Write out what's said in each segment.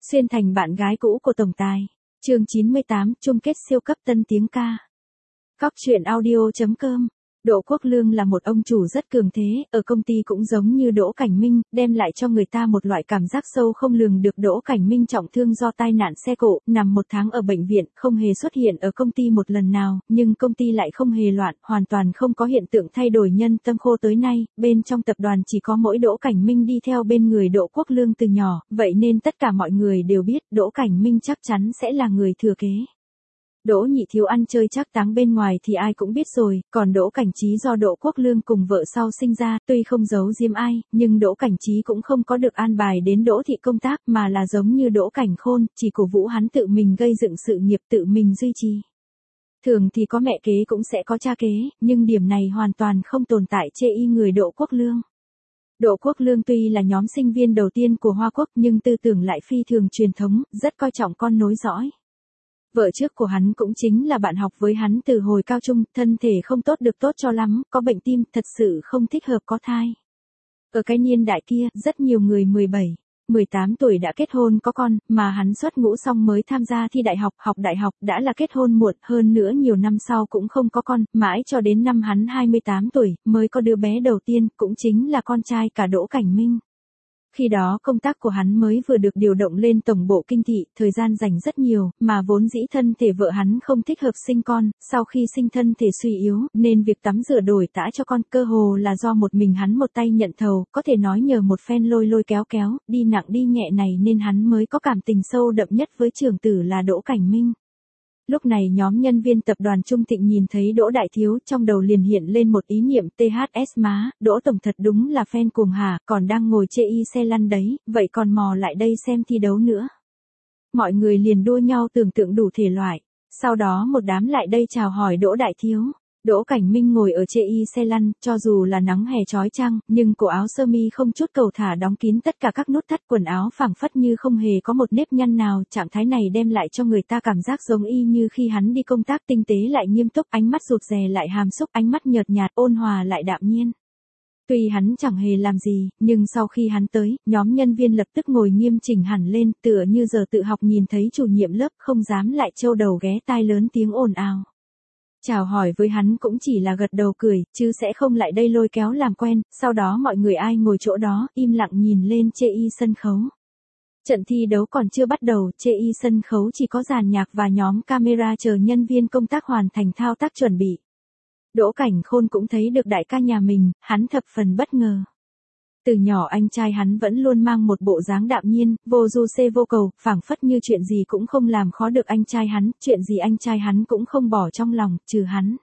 Xuyên thành bạn gái cũ của tổng tài. Chương 98, chung kết siêu cấp tân tiếng ca. Cóc truyện audio.com. Đỗ Quốc Lương là một ông chủ rất cường thế, ở công ty cũng giống như Đỗ Cảnh Minh, đem lại cho người ta một loại cảm giác sâu không lường được. Đỗ Cảnh Minh trọng thương do tai nạn xe cộ, nằm 1 tháng ở bệnh viện, không hề xuất hiện ở công ty một lần nào, nhưng công ty lại không hề loạn, hoàn toàn không có hiện tượng thay đổi nhân tâm khô tới nay, bên trong tập đoàn chỉ có mỗi Đỗ Cảnh Minh đi theo bên người Đỗ Quốc Lương từ nhỏ, vậy nên tất cả mọi người đều biết Đỗ Cảnh Minh chắc chắn sẽ là người thừa kế. Đỗ Nhị Thiếu ăn chơi trác táng bên ngoài thì ai cũng biết rồi, còn Đỗ Cảnh Trí do Đỗ Quốc Lương cùng vợ sau sinh ra, tuy không giấu giếm ai, nhưng Đỗ Cảnh Trí cũng không có được an bài đến Đỗ thị công tác mà là giống như Đỗ Cảnh Khôn, chỉ cổ vũ hắn tự mình gây dựng sự nghiệp tự mình duy trì. Thường thì có mẹ kế cũng sẽ có cha kế, nhưng điểm này hoàn toàn không tồn tại chê y người Đỗ Quốc Lương. Đỗ Quốc Lương tuy là nhóm sinh viên đầu tiên của Hoa Quốc nhưng tư tưởng lại phi thường truyền thống, rất coi trọng con nối dõi. Vợ trước của hắn cũng chính là bạn học với hắn từ hồi cao trung, thân thể không tốt được tốt cho lắm, có bệnh tim, thật sự không thích hợp có thai. Ở cái niên đại kia, rất nhiều người 17, 18 tuổi đã kết hôn có con, mà hắn xuất ngũ xong mới tham gia thi đại học, học đại học đã là kết hôn muộn, hơn nữa nhiều năm sau cũng không có con, mãi cho đến năm hắn 28 tuổi, mới có đứa bé đầu tiên, cũng chính là con trai cả Đỗ Cảnh Minh. Khi đó công tác của hắn mới vừa được điều động lên tổng bộ kinh thị, thời gian dành rất nhiều, mà vốn dĩ thân thể vợ hắn không thích hợp sinh con, sau khi sinh thân thể suy yếu, nên việc tắm rửa đổi tã cho con cơ hồ là do một mình hắn một tay nhận thầu, có thể nói nhờ một phen lôi lôi kéo kéo, đi nặng đi nhẹ này nên hắn mới có cảm tình sâu đậm nhất với trưởng tử là Đỗ Cảnh Minh. Lúc này nhóm nhân viên tập đoàn Trung Thịnh nhìn thấy Đỗ Đại Thiếu, trong đầu liền hiện lên một ý niệm THS má, Đỗ Tổng thật đúng là fan cuồng hả, còn đang ngồi chê y xe lăn đấy, vậy còn mò lại đây xem thi đấu nữa. Mọi người liền đua nhau tưởng tượng đủ thể loại, sau đó một đám lại đây chào hỏi Đỗ Đại Thiếu. Đỗ Cảnh Minh ngồi ở chê y xe lăn, cho dù là nắng hè chói chang, nhưng cổ áo sơ mi không chút cầu thả đóng kín tất cả các nút thắt, quần áo phẳng phất như không hề có một nếp nhăn nào, trạng thái này đem lại cho người ta cảm giác giống y như khi hắn đi công tác, tinh tế lại nghiêm túc, ánh mắt rụt rè lại hàm xúc, ánh mắt nhợt nhạt, ôn hòa lại đạm nhiên. Tuy hắn chẳng hề làm gì, nhưng sau khi hắn tới, nhóm nhân viên lập tức ngồi nghiêm chỉnh hẳn lên, tựa như giờ tự học nhìn thấy chủ nhiệm lớp, không dám lại trâu đầu ghé tai lớn tiếng ồn ào. Chào hỏi với hắn cũng chỉ là gật đầu cười, chứ sẽ không lại đây lôi kéo làm quen, sau đó mọi người ai ngồi chỗ đó, im lặng nhìn lên chê y sân khấu. Trận thi đấu còn chưa bắt đầu, chê y sân khấu chỉ có dàn nhạc và nhóm camera chờ nhân viên công tác hoàn thành thao tác chuẩn bị. Đỗ Cảnh Khôn cũng thấy được đại ca nhà mình, hắn thập phần bất ngờ. Từ nhỏ anh trai hắn vẫn luôn mang một bộ dáng đạm nhiên, vô du xê vô cầu, phảng phất như chuyện gì cũng không làm khó được anh trai hắn, chuyện gì anh trai hắn cũng không bỏ trong lòng, trừ hắn.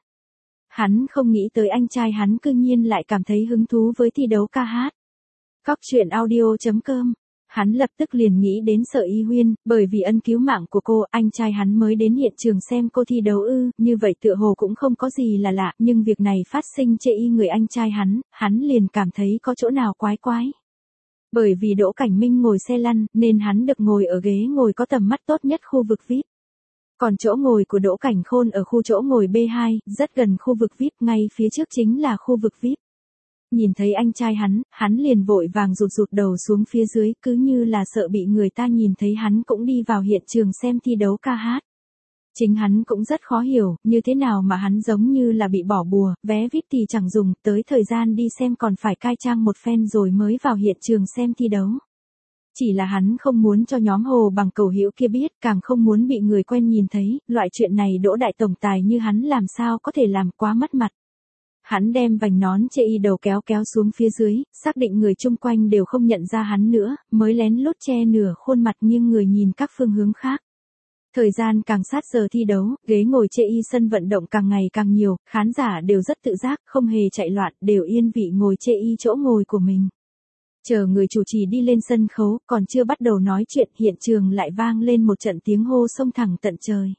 Hắn không nghĩ tới anh trai hắn cư nhiên lại cảm thấy hứng thú với thi đấu ca hát. Cóc truyện audio.com. Hắn lập tức liền nghĩ đến Sở Y Huyên, bởi vì ân cứu mạng của cô, anh trai hắn mới đến hiện trường xem cô thi đấu như vậy tựa hồ cũng không có gì là lạ, nhưng việc này phát sinh chê y người anh trai hắn liền cảm thấy có chỗ nào quái quái. Bởi vì Đỗ Cảnh Minh ngồi xe lăn, nên hắn được ngồi ở ghế ngồi có tầm mắt tốt nhất khu vực VIP. Còn chỗ ngồi của Đỗ Cảnh Khôn ở khu chỗ ngồi B2, rất gần khu vực VIP, ngay phía trước chính là khu vực VIP. Nhìn thấy anh trai hắn liền vội vàng rụt đầu xuống phía dưới, cứ như là sợ bị người ta nhìn thấy hắn cũng đi vào hiện trường xem thi đấu ca hát. Chính hắn cũng rất khó hiểu, như thế nào mà hắn giống như là bị bỏ bùa, vé VIP thì chẳng dùng, tới thời gian đi xem còn phải cai trang một phen rồi mới vào hiện trường xem thi đấu. Chỉ là hắn không muốn cho nhóm Hồ Bằng Cầu Hữu kia biết, càng không muốn bị người quen nhìn thấy, loại chuyện này Đỗ đại tổng tài như hắn làm sao có thể làm, quá mất mặt. Hắn đem vành nón chê y đầu kéo xuống phía dưới, xác định người chung quanh đều không nhận ra hắn nữa, mới lén lút che nửa khuôn mặt nghiêng người nhìn các phương hướng khác. Thời gian càng sát giờ thi đấu, ghế ngồi chê y sân vận động càng ngày càng nhiều, khán giả đều rất tự giác, không hề chạy loạn, đều yên vị ngồi chê y chỗ ngồi của mình. Chờ người chủ trì đi lên sân khấu, còn chưa bắt đầu nói chuyện, hiện trường lại vang lên một trận tiếng hô xông thẳng tận trời.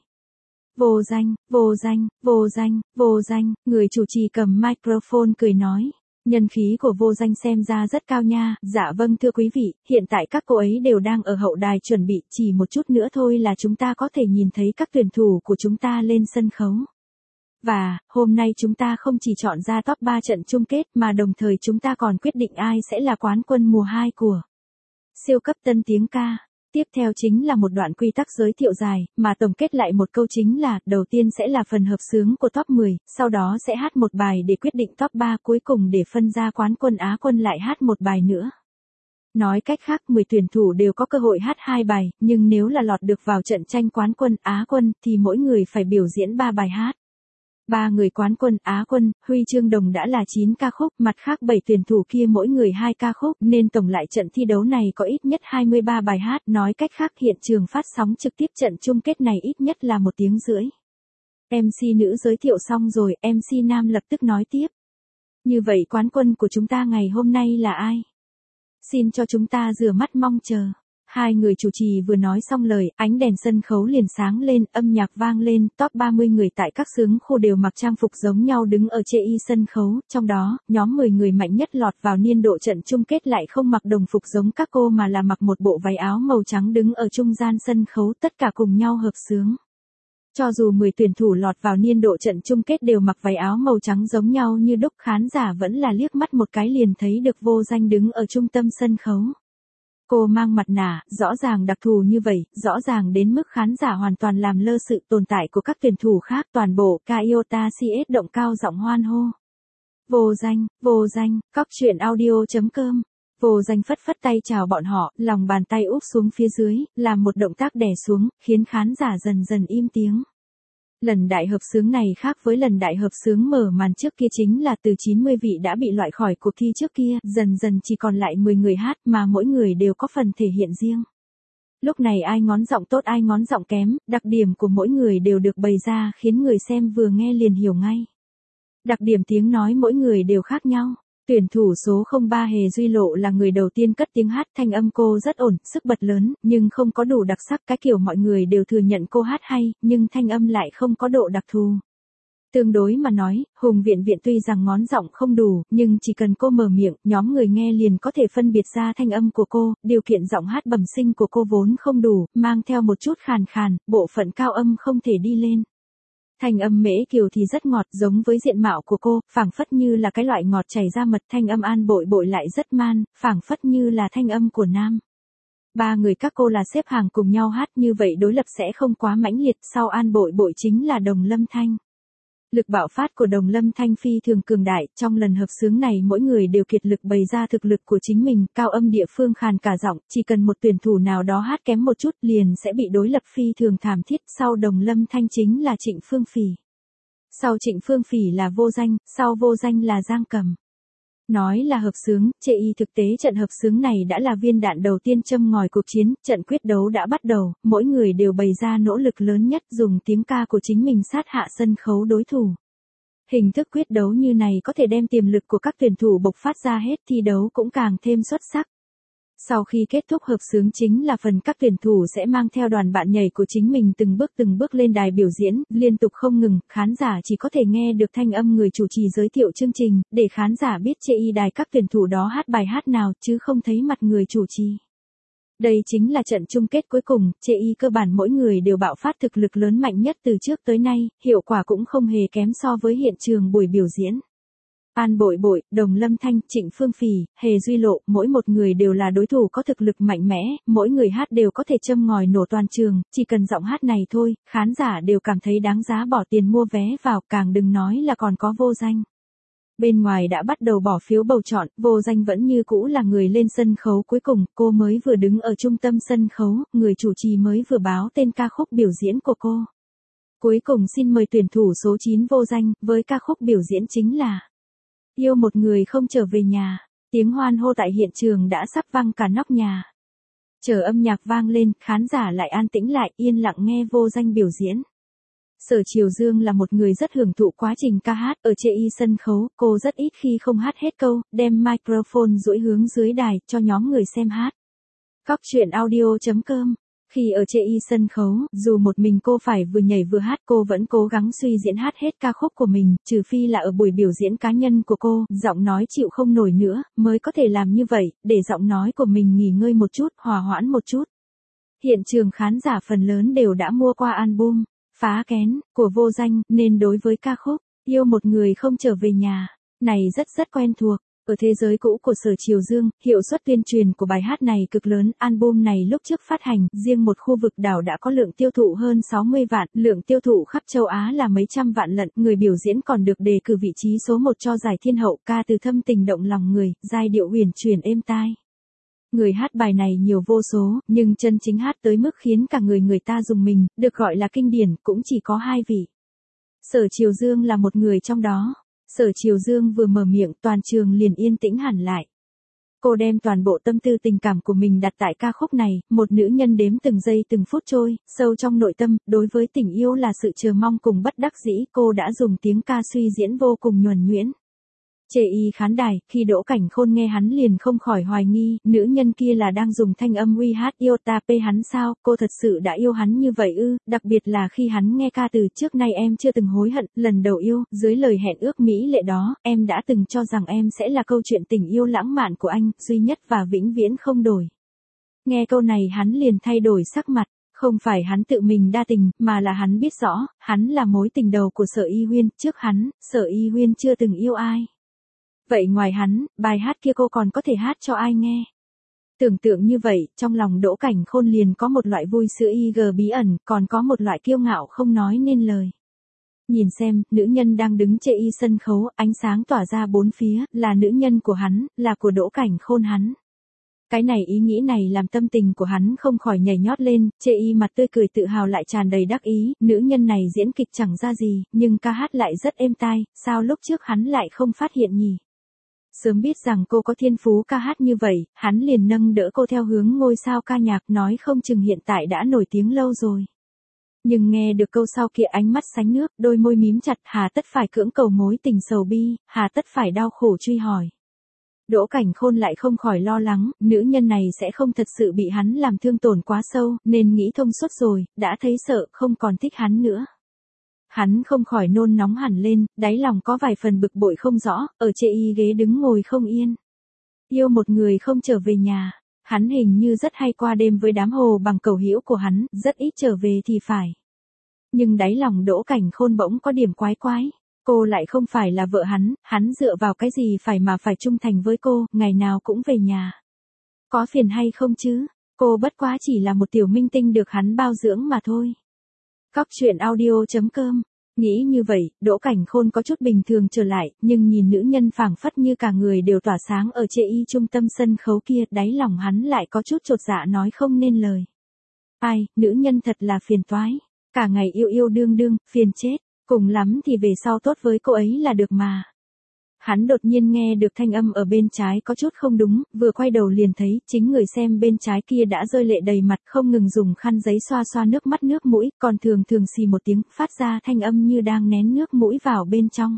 Vô danh, vô danh, vô danh, vô danh, người chủ trì cầm microphone cười nói. Nhân khí của vô danh xem ra rất cao nha, dạ vâng thưa quý vị, hiện tại các cô ấy đều đang ở hậu đài chuẩn bị, chỉ một chút nữa thôi là chúng ta có thể nhìn thấy các tuyển thủ của chúng ta lên sân khấu. Và, hôm nay chúng ta không chỉ chọn ra top 3 trận chung kết mà đồng thời chúng ta còn quyết định ai sẽ là quán quân mùa 2 của siêu cấp tân tiếng ca. Tiếp theo chính là một đoạn quy tắc giới thiệu dài, mà tổng kết lại một câu chính là, đầu tiên sẽ là phần hợp xướng của top 10, sau đó sẽ hát một bài để quyết định top 3, cuối cùng để phân ra quán quân Á quân lại hát một bài nữa. Nói cách khác 10 tuyển thủ đều có cơ hội hát 2 bài, nhưng nếu là lọt được vào trận tranh quán quân Á quân thì mỗi người phải biểu diễn 3 bài hát. 3 người quán quân Á quân, huy chương đồng đã là 9 ca khúc, mặt khác 7 tuyển thủ kia mỗi người 2 ca khúc, nên tổng lại trận thi đấu này có ít nhất 23 bài hát, nói cách khác hiện trường phát sóng trực tiếp trận chung kết này ít nhất là 1 tiếng rưỡi. MC nữ giới thiệu xong rồi, MC nam lập tức nói tiếp. Như vậy quán quân của chúng ta ngày hôm nay là ai? Xin cho chúng ta rửa mắt mong chờ. Hai người chủ trì vừa nói xong lời, ánh đèn sân khấu liền sáng lên, âm nhạc vang lên, top 30 người tại các xướng khu đều mặc trang phục giống nhau đứng ở chê y sân khấu, trong đó, nhóm 10 người mạnh nhất lọt vào niên độ trận chung kết lại không mặc đồng phục giống các cô mà là mặc một bộ váy áo màu trắng đứng ở trung gian sân khấu, tất cả cùng nhau hợp xướng. Cho dù 10 tuyển thủ lọt vào niên độ trận chung kết đều mặc váy áo màu trắng giống nhau như đúc, khán giả vẫn là liếc mắt một cái liền thấy được Vô Danh đứng ở trung tâm sân khấu. Cô mang mặt nạ, rõ ràng đặc thù như vậy, rõ ràng đến mức khán giả hoàn toàn làm lơ sự tồn tại của các tuyển thủ khác, toàn bộ Kaiota CS động cao giọng hoan hô. Vô Danh, cóc truyện audio.com. Vô Danh phất phất tay chào bọn họ, lòng bàn tay úp xuống phía dưới, làm một động tác đè xuống, khiến khán giả dần dần im tiếng. Lần đại hợp xướng này khác với lần đại hợp xướng mở màn trước kia chính là từ 90 vị đã bị loại khỏi cuộc thi trước kia, dần dần chỉ còn lại 10 người hát mà mỗi người đều có phần thể hiện riêng. Lúc này ai ngón giọng tốt ai ngón giọng kém, đặc điểm của mỗi người đều được bày ra khiến người xem vừa nghe liền hiểu ngay. Đặc điểm tiếng nói mỗi người đều khác nhau. Tuyển thủ số 03 Hề Duy Lộ là người đầu tiên cất tiếng hát, thanh âm cô rất ổn, sức bật lớn, nhưng không có đủ đặc sắc, cái kiểu mọi người đều thừa nhận cô hát hay, nhưng thanh âm lại không có độ đặc thù. Tương đối mà nói, Hùng Viện Viện tuy rằng ngón giọng không đủ, nhưng chỉ cần cô mở miệng, nhóm người nghe liền có thể phân biệt ra thanh âm của cô, điều kiện giọng hát bẩm sinh của cô vốn không đủ, mang theo một chút khàn khàn, bộ phận cao âm không thể đi lên. Thanh âm Mễ Kiều thì rất ngọt, giống với diện mạo của cô, phảng phất như là cái loại ngọt chảy ra mật, thanh âm An Bội Bội lại rất man, phảng phất như là thanh âm của nam. 3 người các cô là xếp hàng cùng nhau hát, như vậy đối lập sẽ không quá mãnh liệt, sau An Bội Bội chính là Đồng Lâm Thanh. Lực bạo phát của Đồng Lâm Thanh phi thường cường đại, trong lần hợp xướng này mỗi người đều kiệt lực bày ra thực lực của chính mình, cao âm địa phương khàn cả giọng, chỉ cần một tuyển thủ nào đó hát kém một chút liền sẽ bị đối lập phi thường thảm thiết, sau Đồng Lâm Thanh chính là Trịnh Phương Phỉ. Sau Trịnh Phương Phỉ là Vô Danh, sau Vô Danh là Giang Cầm. Nói là hợp xướng, chê y thực tế trận hợp xướng này đã là viên đạn đầu tiên châm ngòi cuộc chiến, trận quyết đấu đã bắt đầu, mỗi người đều bày ra nỗ lực lớn nhất dùng tiếng ca của chính mình sát hạ sân khấu đối thủ. Hình thức quyết đấu như này có thể đem tiềm lực của các tuyển thủ bộc phát ra hết, thi đấu cũng càng thêm xuất sắc. Sau khi kết thúc hợp xướng chính là phần các tuyển thủ sẽ mang theo đoàn bạn nhảy của chính mình từng bước lên đài biểu diễn, liên tục không ngừng, khán giả chỉ có thể nghe được thanh âm người chủ trì giới thiệu chương trình, để khán giả biết chê y đài các tuyển thủ đó hát bài hát nào chứ không thấy mặt người chủ trì. Đây chính là trận chung kết cuối cùng, chê y cơ bản mỗi người đều bạo phát thực lực lớn mạnh nhất từ trước tới nay, hiệu quả cũng không hề kém so với hiện trường buổi biểu diễn. An Bội Bội, Đồng Lâm Thanh, Trịnh Phương Phỉ, Hề Duy Lộ, mỗi một người đều là đối thủ có thực lực mạnh mẽ, mỗi người hát đều có thể châm ngòi nổ toàn trường, chỉ cần giọng hát này thôi, khán giả đều cảm thấy đáng giá bỏ tiền mua vé vào, càng đừng nói là còn có Vô Danh. Bên ngoài đã bắt đầu bỏ phiếu bầu chọn, Vô Danh vẫn như cũ là người lên sân khấu cuối cùng, cô mới vừa đứng ở trung tâm sân khấu, người chủ trì mới vừa báo tên ca khúc biểu diễn của cô. Cuối cùng xin mời tuyển thủ số 9 Vô Danh, với ca khúc biểu diễn chính là Yêu Một Người Không Trở Về Nhà. Tiếng hoan hô tại hiện trường đã sắp vang cả nóc nhà. Chờ âm nhạc vang lên, khán giả lại an tĩnh lại, yên lặng nghe Vô Danh biểu diễn. Sở Triều Dương là một người rất hưởng thụ quá trình ca hát, ở chê y sân khấu, cô rất ít khi không hát hết câu, đem microphone duỗi hướng dưới đài, cho nhóm người xem hát. Cóc truyện audio.com. Khi ở chê y sân khấu, dù một mình cô phải vừa nhảy vừa hát, cô vẫn cố gắng suy diễn hát hết ca khúc của mình, trừ phi là ở buổi biểu diễn cá nhân của cô, giọng nói chịu không nổi nữa, mới có thể làm như vậy, để giọng nói của mình nghỉ ngơi một chút, hòa hoãn một chút. Hiện trường khán giả phần lớn đều đã mua qua album Phá Kén của Vô Danh, nên đối với ca khúc Yêu Một Người Không Trở Về Nhà này rất quen thuộc. Ở thế giới cũ của Sở Triều Dương, hiệu suất tuyên truyền của bài hát này cực lớn, album này lúc trước phát hành, riêng một khu vực đảo đã có lượng tiêu thụ hơn 60 vạn, lượng tiêu thụ khắp châu Á là mấy trăm vạn lận, người biểu diễn còn được đề cử vị trí số 1 cho giải Thiên hậu, ca từ thâm tình động lòng người, giai điệu huyền chuyển êm tai. Người hát bài này nhiều vô số, nhưng chân chính hát tới mức khiến cả người ta rùng mình, được gọi là kinh điển, cũng chỉ có 2 vị. Sở Triều Dương là một người trong đó. Sở Triều Dương vừa mở miệng, toàn trường liền yên tĩnh hẳn lại. Cô đem toàn bộ tâm tư tình cảm của mình đặt tại ca khúc này, một nữ nhân đếm từng giây từng phút trôi, sâu trong nội tâm, đối với tình yêu là sự chờ mong cùng bất đắc dĩ, cô đã dùng tiếng ca suy diễn vô cùng nhuần nhuyễn. Chê y khán đài, khi Đỗ Cảnh Khôn nghe hắn liền không khỏi hoài nghi, nữ nhân kia là đang dùng thanh âm uy hát yêu ta pê hắn sao, cô thật sự đã yêu hắn như vậy ư, đặc biệt là khi hắn nghe ca từ trước nay em chưa từng hối hận, lần đầu yêu, dưới lời hẹn ước mỹ lệ đó, em đã từng cho rằng em sẽ là câu chuyện tình yêu lãng mạn của anh, duy nhất và vĩnh viễn không đổi. Nghe câu này hắn liền thay đổi sắc mặt. Không phải hắn tự mình đa tình, mà là hắn biết rõ, hắn là mối tình đầu của Sở Y Huyên, trước hắn, Sở Y Huyên chưa từng yêu ai. Vậy ngoài hắn, bài hát kia cô còn có thể hát cho ai nghe? Tưởng tượng như vậy, trong lòng Đỗ Cảnh Khôn liền có một loại vui sữa IG bí ẩn, còn có một loại kiêu ngạo không nói nên lời. Nhìn xem, nữ nhân đang đứng chê y sân khấu, ánh sáng tỏa ra bốn phía, là nữ nhân của hắn, là của Đỗ Cảnh Khôn hắn. Cái này ý nghĩ này làm tâm tình của hắn không khỏi nhảy nhót lên, chê y mặt tươi cười tự hào lại tràn đầy đắc ý, nữ nhân này diễn kịch chẳng ra gì, nhưng ca hát lại rất êm tai, sao lúc trước hắn lại không phát hiện nhỉ? Sớm biết rằng cô có thiên phú ca hát như vậy, hắn liền nâng đỡ cô theo hướng ngôi sao ca nhạc, nói không chừng hiện tại đã nổi tiếng lâu rồi. Nhưng nghe được câu sau kia ánh mắt sánh nước, đôi môi mím chặt, hà tất phải cưỡng cầu mối tình sầu bi, hà tất phải đau khổ truy hỏi. Đỗ Cảnh Khôn lại không khỏi lo lắng, nữ nhân này sẽ không thật sự bị hắn làm thương tổn quá sâu, nên nghĩ thông suốt rồi, đã thấy sợ, không còn thích hắn nữa. Hắn không khỏi nôn nóng hẳn lên, đáy lòng có vài phần bực bội không rõ, ở chê y ghế đứng ngồi không yên. Yêu một người không trở về nhà, hắn hình như rất hay qua đêm với đám hồ bằng cầu hữu của hắn, rất ít trở về thì phải. Nhưng đáy lòng Đỗ Cảnh Khôn bỗng có điểm quái quái. Cô lại không phải là vợ hắn dựa vào cái gì phải mà phải trung thành với cô, ngày nào cũng về nhà. Có phiền hay không chứ, cô bất quá chỉ là một tiểu minh tinh được hắn bao dưỡng mà thôi. Cóc truyện audio.com. Nghĩ như vậy, Đỗ Cảnh Khôn có chút bình thường trở lại, nhưng nhìn nữ nhân phảng phất như cả người đều tỏa sáng ở chê y trung tâm sân khấu kia, đáy lòng hắn lại có chút chột dạ nói không nên lời. Ai, nữ nhân thật là phiền toái, cả ngày yêu yêu đương đương, phiền chết, cùng lắm thì về sau tốt với cô ấy là được mà. Hắn đột nhiên nghe được thanh âm ở bên trái có chút không đúng, vừa quay đầu liền thấy, chính người xem bên trái kia đã rơi lệ đầy mặt, không ngừng dùng khăn giấy xoa xoa nước mắt nước mũi, còn thường xì một tiếng, phát ra thanh âm như đang nén nước mũi vào bên trong.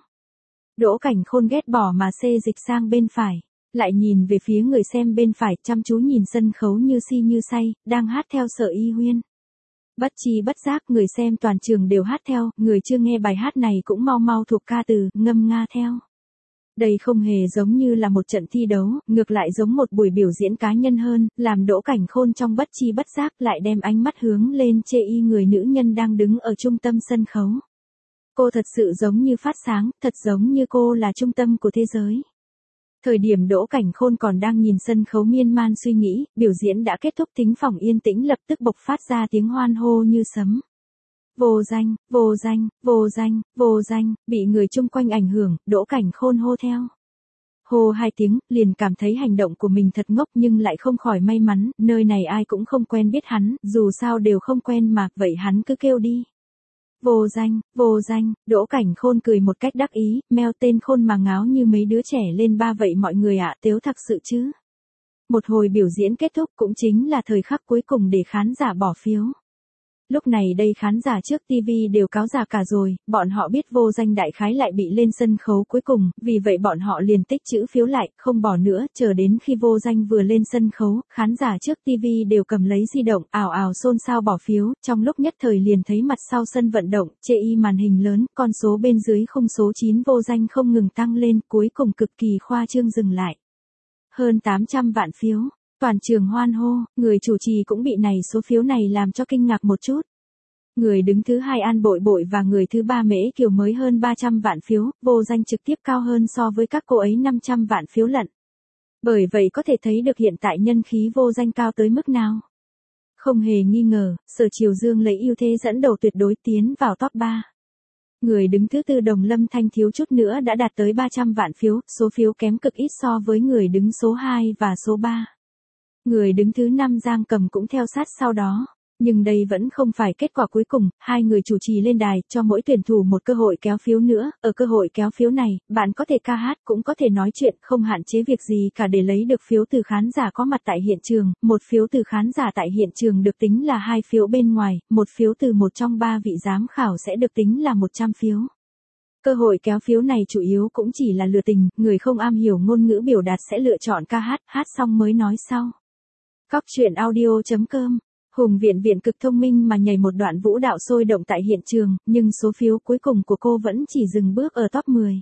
Đỗ Cảnh Khôn ghét bỏ mà xê dịch sang bên phải, lại nhìn về phía người xem bên phải, chăm chú nhìn sân khấu như si như say, đang hát theo Sở Y Huyên. Bất chi bất giác người xem toàn trường đều hát theo, người chưa nghe bài hát này cũng mau mau thuộc ca từ, ngâm nga theo. Đây không hề giống như là một trận thi đấu, ngược lại giống một buổi biểu diễn cá nhân hơn, làm Đỗ Cảnh Khôn trong bất chi bất giác lại đem ánh mắt hướng lên chê y người nữ nhân đang đứng ở trung tâm sân khấu. Cô thật sự giống như phát sáng, thật giống như cô là trung tâm của thế giới. Thời điểm Đỗ Cảnh Khôn còn đang nhìn sân khấu miên man suy nghĩ, biểu diễn đã kết thúc, thính phòng yên tĩnh lập tức bộc phát ra tiếng hoan hô như sấm. Vô danh, vô danh, vô danh, vô danh, bị người chung quanh ảnh hưởng, Đỗ Cảnh Khôn hô theo. Hô 2 tiếng, liền cảm thấy hành động của mình thật ngốc nhưng lại không khỏi may mắn, nơi này ai cũng không quen biết hắn, dù sao đều không quen mà, vậy hắn cứ kêu đi. Vô danh, Đỗ Cảnh Khôn cười một cách đắc ý, meo tên khôn mà ngáo như mấy đứa trẻ lên ba vậy mọi người ạ, tếu thật sự chứ. Một hồi biểu diễn kết thúc cũng chính là thời khắc cuối cùng để khán giả bỏ phiếu. Lúc này đây khán giả trước TV đều cáo già cả rồi, bọn họ biết vô danh đại khái lại bị lên sân khấu cuối cùng, vì vậy bọn họ liền tích trữ phiếu lại, không bỏ nữa, chờ đến khi vô danh vừa lên sân khấu, khán giả trước TV đều cầm lấy di động, ào ào xôn xao bỏ phiếu, trong lúc nhất thời liền thấy mặt sau sân vận động, chê y màn hình lớn, con số bên dưới khung số 9 vô danh không ngừng tăng lên, cuối cùng cực kỳ khoa trương dừng lại. Hơn 800 vạn phiếu. Toàn trường hoan hô, người chủ trì cũng bị này số phiếu này làm cho kinh ngạc một chút. Người đứng thứ hai An Bội Bội và người thứ ba Mễ Kiều mới hơn 300 vạn phiếu, vô danh trực tiếp cao hơn so với các cô ấy 500 vạn phiếu lận. Bởi vậy có thể thấy được hiện tại nhân khí vô danh cao tới mức nào. Không hề nghi ngờ, Sở Triều Dương lấy ưu thế dẫn đầu tuyệt đối tiến vào top 3. Người đứng thứ tư Đồng Lâm Thanh thiếu chút nữa đã đạt tới 300 vạn phiếu, số phiếu kém cực ít so với người đứng số 2 và số 3. Người đứng thứ 5 Giang Cầm cũng theo sát sau đó. Nhưng đây vẫn không phải kết quả cuối cùng, hai người chủ trì lên đài cho mỗi tuyển thủ một cơ hội kéo phiếu nữa, ở cơ hội kéo phiếu này, bạn có thể ca hát cũng có thể nói chuyện, không hạn chế việc gì cả để lấy được phiếu từ khán giả có mặt tại hiện trường, một phiếu từ khán giả tại hiện trường được tính là 2 phiếu bên ngoài, một phiếu từ một trong 3 vị giám khảo sẽ được tính là 100 phiếu. Cơ hội kéo phiếu này chủ yếu cũng chỉ là lừa tình, người không am hiểu ngôn ngữ biểu đạt sẽ lựa chọn ca hát, hát xong mới nói sau. Cóc truyện audio.com Hùng Viện Viện cực thông minh mà nhảy một đoạn vũ đạo sôi động tại hiện trường, nhưng số phiếu cuối cùng của cô vẫn chỉ dừng bước ở top 10.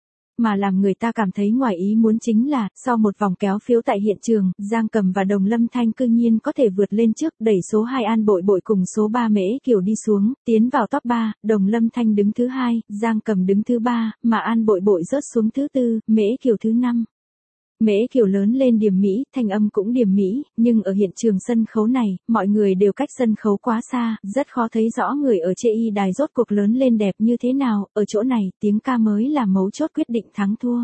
Mà làm người ta cảm thấy ngoài ý muốn chính là, sau một vòng kéo phiếu tại hiện trường, Giang Cầm và Đồng Lâm Thanh cư nhiên có thể vượt lên trước, đẩy số 2 An Bội Bội cùng số 3 Mễ Kiều đi xuống, tiến vào top 3, Đồng Lâm Thanh đứng thứ 2, Giang Cầm đứng thứ 3, mà An Bội Bội rớt xuống thứ 4, Mễ Kiều thứ 5. Mễ Kiều lớn lên điềm mỹ, thanh âm cũng điềm mỹ, nhưng ở hiện trường sân khấu này, mọi người đều cách sân khấu quá xa, rất khó thấy rõ người ở chê y đài rốt cuộc lớn lên đẹp như thế nào, ở chỗ này, tiếng ca mới là mấu chốt quyết định thắng thua.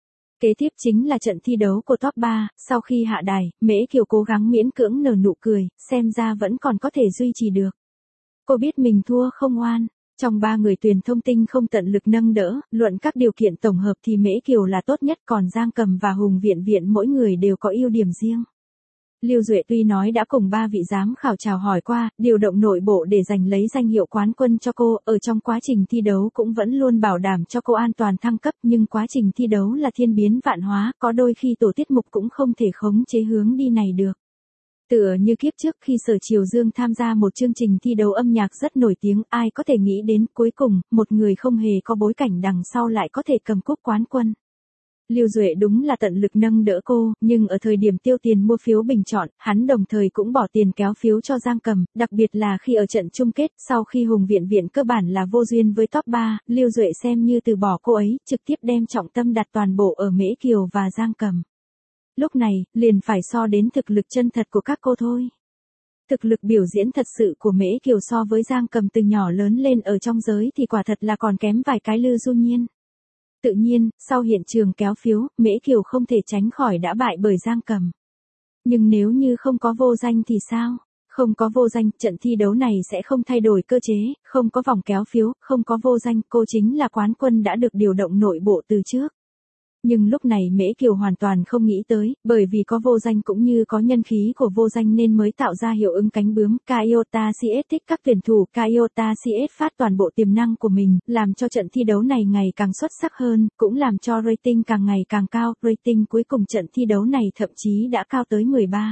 Kế tiếp chính là trận thi đấu của top 3, sau khi hạ đài, Mễ Kiều cố gắng miễn cưỡng nở nụ cười, xem ra vẫn còn có thể duy trì được. Cô biết mình thua không oan. Trong 3 người tuyển thông tin không tận lực nâng đỡ, luận các điều kiện tổng hợp thì Mễ Kiều là tốt nhất, còn Giang Cầm và Hùng Viện Viện mỗi người đều có ưu điểm riêng. Lưu Duệ tuy nói đã cùng 3 vị giám khảo chào hỏi qua, điều động nội bộ để giành lấy danh hiệu quán quân cho cô, ở trong quá trình thi đấu cũng vẫn luôn bảo đảm cho cô an toàn thăng cấp, nhưng quá trình thi đấu là thiên biến vạn hóa, có đôi khi tổ tiết mục cũng không thể khống chế hướng đi này được. Tựa như kiếp trước khi Sở Triều Dương tham gia một chương trình thi đấu âm nhạc rất nổi tiếng, ai có thể nghĩ đến cuối cùng, một người không hề có bối cảnh đằng sau lại có thể cầm cúp quán quân. Lưu Duệ đúng là tận lực nâng đỡ cô, nhưng ở thời điểm tiêu tiền mua phiếu bình chọn, hắn đồng thời cũng bỏ tiền kéo phiếu cho Giang Cầm, đặc biệt là khi ở trận chung kết, sau khi Hùng Viện Viện cơ bản là vô duyên với top 3, Lưu Duệ xem như từ bỏ cô ấy, trực tiếp đem trọng tâm đặt toàn bộ ở Mễ Kiều và Giang Cầm. Lúc này, liền phải so đến thực lực chân thật của các cô thôi. Thực lực biểu diễn thật sự của Mễ Kiều so với Giang Cầm từ nhỏ lớn lên ở trong giới thì quả thật là còn kém vài cái Lư Du Nhiên. Tự nhiên, sau hiện trường kéo phiếu, Mễ Kiều không thể tránh khỏi đã bại bởi Giang Cầm. Nhưng nếu như không có vô danh thì sao? Không có vô danh, trận thi đấu này sẽ không thay đổi cơ chế, không có vòng kéo phiếu, không có vô danh, cô chính là quán quân đã được điều động nội bộ từ trước. Nhưng lúc này Mễ Kiều hoàn toàn không nghĩ tới, bởi vì có vô danh cũng như có nhân khí của vô danh nên mới tạo ra hiệu ứng cánh bướm. Kaiota CS thích các tuyển thủ, Kaiota CS phát toàn bộ tiềm năng của mình, làm cho trận thi đấu này ngày càng xuất sắc hơn, cũng làm cho rating càng ngày càng cao. Rating cuối cùng trận thi đấu này thậm chí đã cao tới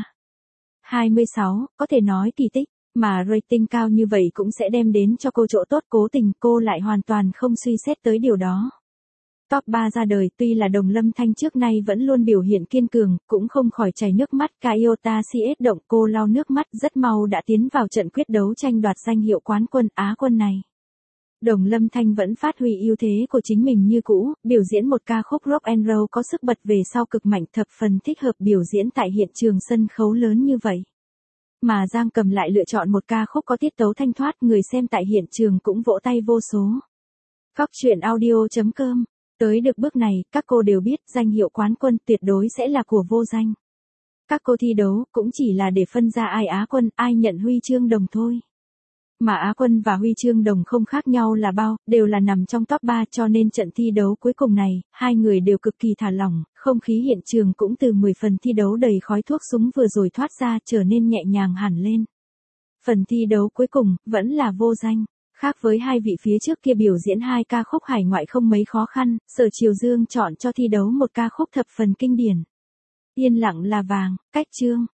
13,26, có thể nói kỳ tích. Mà rating cao như vậy cũng sẽ đem đến cho cô chỗ tốt, cố tình cô lại hoàn toàn không suy xét tới điều đó. Top 3 ra đời, tuy là Đồng Lâm Thanh trước nay vẫn luôn biểu hiện kiên cường, cũng không khỏi chảy nước mắt. Kaiota CS động, cô lau nước mắt, rất mau đã tiến vào trận quyết đấu tranh đoạt danh hiệu quán quân, Á quân này. Đồng Lâm Thanh vẫn phát huy ưu thế của chính mình như cũ, biểu diễn một ca khúc rock and roll có sức bật về sau cực mạnh, thập phần thích hợp biểu diễn tại hiện trường sân khấu lớn như vậy. Mà Giang Cầm lại lựa chọn một ca khúc có tiết tấu thanh thoát, người xem tại hiện trường cũng vỗ tay vô số. Cóc truyện audio.com Tới được bước này, các cô đều biết danh hiệu quán quân tuyệt đối sẽ là của vô danh. Các cô thi đấu cũng chỉ là để phân ra ai Á quân, ai nhận huy chương đồng thôi. Mà Á quân và huy chương đồng không khác nhau là bao, đều là nằm trong top 3, cho nên trận thi đấu cuối cùng này, hai người đều cực kỳ thả lỏng, không khí hiện trường cũng từ 10 phần thi đấu đầy khói thuốc súng vừa rồi thoát ra trở nên nhẹ nhàng hẳn lên. Phần thi đấu cuối cùng, vẫn là vô danh. Khác với hai vị phía trước kia biểu diễn hai ca khúc hải ngoại không mấy khó khăn, Sở Triều Dương chọn cho thi đấu một ca khúc thập phần kinh điển. Yên lặng là vàng, cách chương.